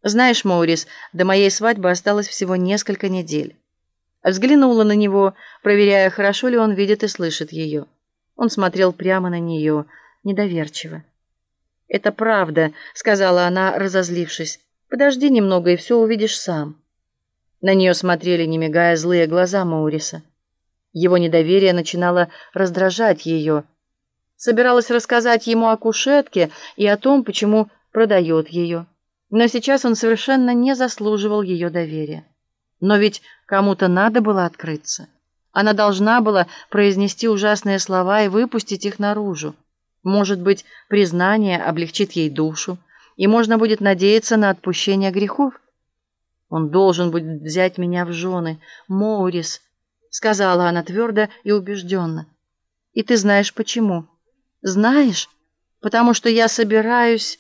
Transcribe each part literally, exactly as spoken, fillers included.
Знаешь, Моурис, до моей свадьбы осталось всего несколько недель. Взглянула на него, проверяя, хорошо ли он видит и слышит ее. Он смотрел прямо на нее, недоверчиво. «Это правда», — сказала она, разозлившись. «Подожди немного, и все увидишь сам». На нее смотрели, не мигая, злые глаза Моуриса. Его недоверие начинало раздражать ее. Собиралась рассказать ему о кушетке и о том, почему продает ее. Но сейчас он совершенно не заслуживал ее доверия. Но ведь кому-то надо было открыться. Она должна была произнести ужасные слова и выпустить их наружу. Может быть, признание облегчит ей душу, и можно будет надеяться на отпущение грехов. «Он должен будет взять меня в жены, Моурис», — сказала она твердо и убежденно. «И ты знаешь почему?» «Знаешь? Потому что я собираюсь...»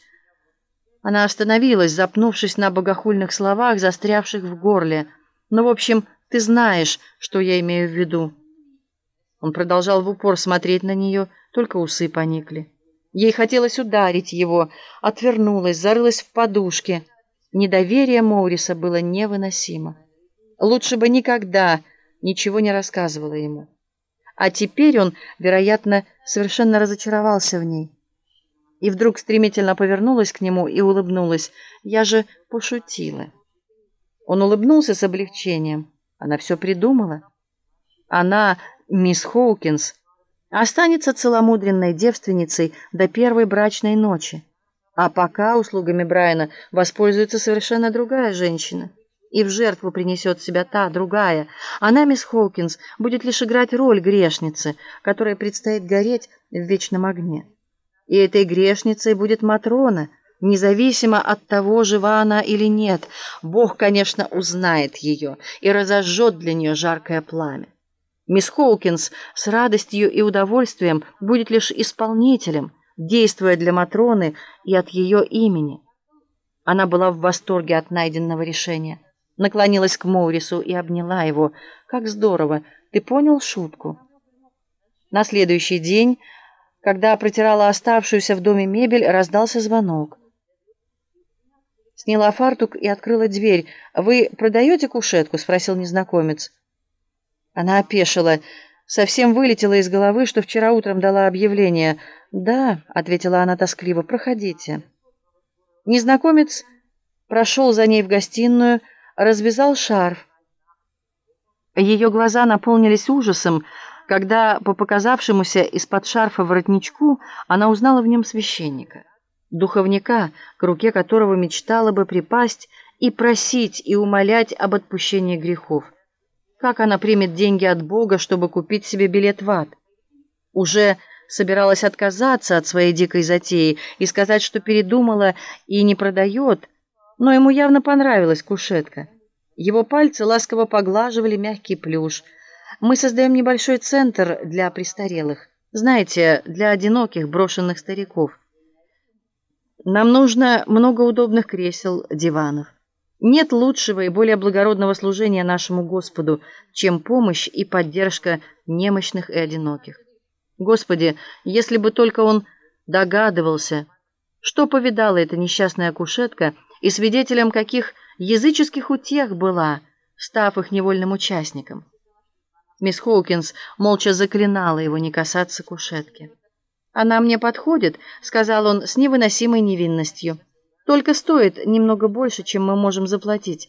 Она остановилась, запнувшись на богохульных словах, застрявших в горле. «Ну, в общем, ты знаешь, что я имею в виду». Он продолжал в упор смотреть на нее, только усы поникли. Ей хотелось ударить его, отвернулась, зарылась в подушке. Недоверие Моуриса было невыносимо. Лучше бы никогда ничего не рассказывала ему. А теперь он, вероятно, совершенно разочаровался в ней. И вдруг стремительно повернулась к нему и улыбнулась. «Я же пошутила». Он улыбнулся с облегчением. Она все придумала. Она, мисс Хоукинс, останется целомудренной девственницей до первой брачной ночи. А пока услугами Брайана воспользуется совершенно другая женщина. И в жертву принесет себя та, другая. Она, мисс Хоукинс, будет лишь играть роль грешницы, которой предстоит гореть в вечном огне. И этой грешницей будет Матрона, независимо от того, жива она или нет. Бог, конечно, узнает ее и разожжет для нее жаркое пламя. Мисс Хоукинс с радостью и удовольствием будет лишь исполнителем, действуя для Матроны и от ее имени. Она была в восторге от найденного решения. Наклонилась к Моурису и обняла его. «Как здорово! Ты понял шутку?» На следующий день, когда протирала оставшуюся в доме мебель, раздался звонок. Сняла фартук и открыла дверь. «Вы продаете кушетку?» — спросил незнакомец. Она опешила. Совсем вылетела из головы, что вчера утром дала объявление. «Да», — ответила она тоскливо, — «проходите». Незнакомец прошел за ней в гостиную, развязал шарф. Ее глаза наполнились ужасом, когда, по показавшемуся из-под шарфа воротничку, она узнала в нем священника, духовника, к руке которого мечтала бы припасть и просить и умолять об отпущении грехов. Как она примет деньги от Бога, чтобы купить себе билет в ад? Уже собиралась отказаться от своей дикой затеи и сказать, что передумала и не продает, но ему явно понравилась кушетка. Его пальцы ласково поглаживали мягкий плюш. «Мы создаем небольшой центр для престарелых, знаете, для одиноких брошенных стариков. Нам нужно много удобных кресел, диванов. Нет лучшего и более благородного служения нашему Господу, чем помощь и поддержка немощных и одиноких. Господи, если бы только он догадывался, что повидала эта несчастная кушетка и свидетелем каких языческих утех была, став их невольным участником». Мисс Хоукинс молча заклинала его не касаться кушетки. «Она мне подходит», — сказал он с невыносимой невинностью. «Только стоит немного больше, чем мы можем заплатить.